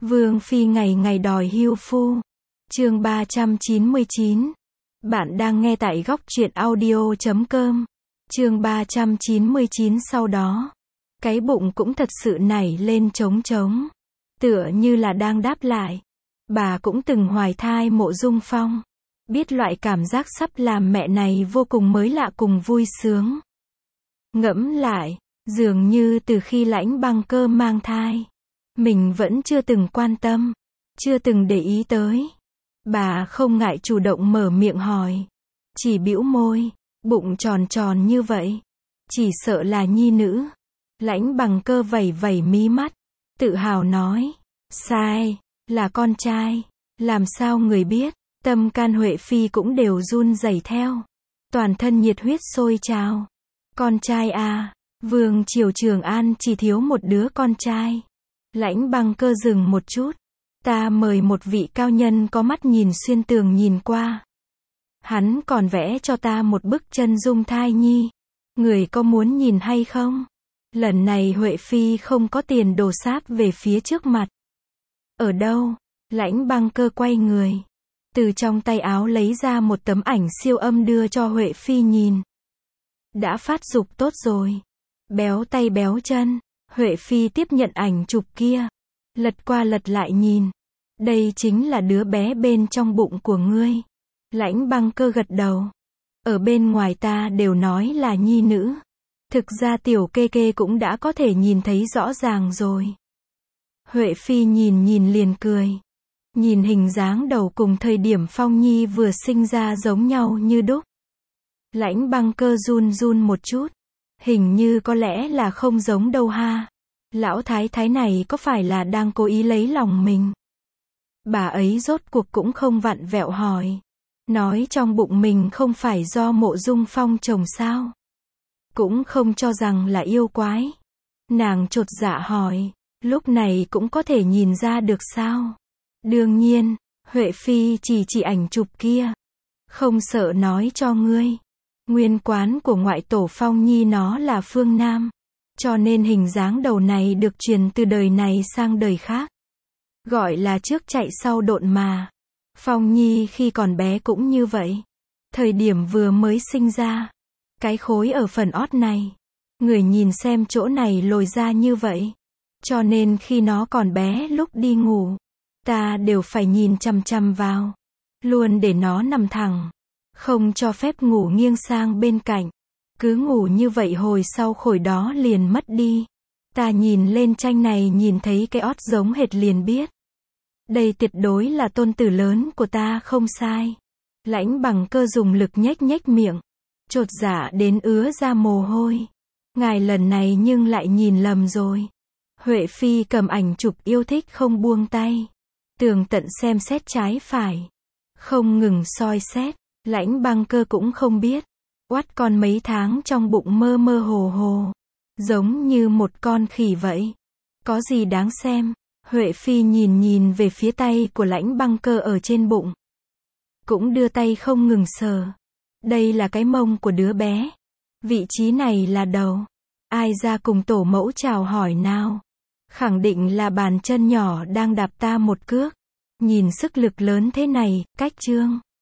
Vương phi ngày ngày đòi hưu phu. Chương 399. Bạn đang nghe tại góc truyện audio.com. Chương 399 sau đó. Cái bụng cũng thật sự nảy lên trống trống. Tựa như là đang đáp lại. Bà cũng từng hoài thai Mộ Dung Phong. Biết loại cảm giác sắp làm mẹ này vô cùng mới lạ cùng vui sướng. Ngẫm lại, dường như từ khi Lãnh Băng Cơ mang thai, mình vẫn chưa từng quan tâm, chưa từng để ý tới. Bà không ngại chủ động mở miệng hỏi. Chỉ bĩu môi, bụng tròn tròn như vậy. Chỉ sợ là nhi nữ. Lãnh Băng Cơ vẩy vẩy mí mắt, tự hào nói. Sai, là con trai. Làm sao người biết? Tâm can Huệ Phi cũng đều run rẩy theo. Toàn thân nhiệt huyết sôi trào. Con trai à, Vương triều Trường An chỉ thiếu một đứa con trai. Lãnh Băng Cơ dừng một chút. Ta mời một vị cao nhân có mắt nhìn xuyên tường nhìn qua. Hắn còn vẽ cho ta một bức chân dung thai nhi. Người có muốn nhìn hay không? Lần này Huệ Phi không có tiền đổ sáp về phía trước mặt. Ở đâu? Lãnh Băng Cơ quay người. Từ trong tay áo lấy ra một tấm ảnh siêu âm đưa cho Huệ Phi nhìn. Đã phát dục tốt rồi. Béo tay béo chân. Huệ Phi tiếp nhận ảnh chụp kia. Lật qua lật lại nhìn. Đây chính là đứa bé bên trong bụng của ngươi. Lãnh Băng Cơ gật đầu. Ở bên ngoài ta đều nói là nhi nữ. Thực ra tiểu kê kê cũng đã có thể nhìn thấy rõ ràng rồi. Huệ Phi nhìn liền cười. Nhìn hình dáng đầu cùng thời điểm Phong Nhi vừa sinh ra giống nhau như đúc. Lãnh Băng Cơ run run một chút. Hình như có lẽ là không giống đâu ha. Lão thái thái này có phải là đang cố ý lấy lòng mình? Bà ấy rốt cuộc cũng không vặn vẹo hỏi. Nói trong bụng mình không phải do Mộ Dung Phong chồng sao? Cũng không cho rằng là yêu quái. Nàng chột dạ hỏi. Lúc này cũng có thể nhìn ra được sao? Đương nhiên, Huệ Phi chỉ ảnh chụp kia. Không sợ nói cho ngươi. Nguyên quán của ngoại tổ Phong Nhi nó là phương Nam. Cho nên hình dáng đầu này được truyền từ đời này sang đời khác. Gọi là trước chạy sau độn mà. Phong Nhi khi còn bé cũng như vậy. Thời điểm vừa mới sinh ra. Cái khối ở phần ót này. Người nhìn xem chỗ này lồi ra như vậy. Cho nên khi nó còn bé lúc đi ngủ. Ta đều phải nhìn chằm chằm vào. Luôn để nó nằm thẳng. Không cho phép ngủ nghiêng sang bên cạnh. Cứ ngủ như vậy hồi sau khối đó liền mất đi. Ta nhìn lên tranh này nhìn thấy cái ót giống hệt liền biết. Đây tuyệt đối là tôn tử lớn của ta không sai. Lãnh Băng Cơ dùng lực nhếch miệng. Chột dạ đến ứa ra mồ hôi. Ngài lần này nhưng lại nhìn lầm rồi. Huệ Phi cầm ảnh chụp yêu thích không buông tay. Tường tận xem xét trái phải. Không ngừng soi xét. Lãnh Băng Cơ cũng không biết. Oát con mấy tháng trong bụng mơ mơ hồ hồ. Giống như một con khỉ vậy. Có gì đáng xem? Huệ Phi nhìn về phía tay của Lãnh Băng Cơ ở trên bụng. Cũng đưa tay không ngừng sờ. Đây là cái mông của đứa bé. Vị trí này là đầu. Ai ra cùng tổ mẫu chào hỏi nào? Khẳng định là bàn chân nhỏ đang đạp ta một cước. Nhìn sức lực lớn thế này, cách trương.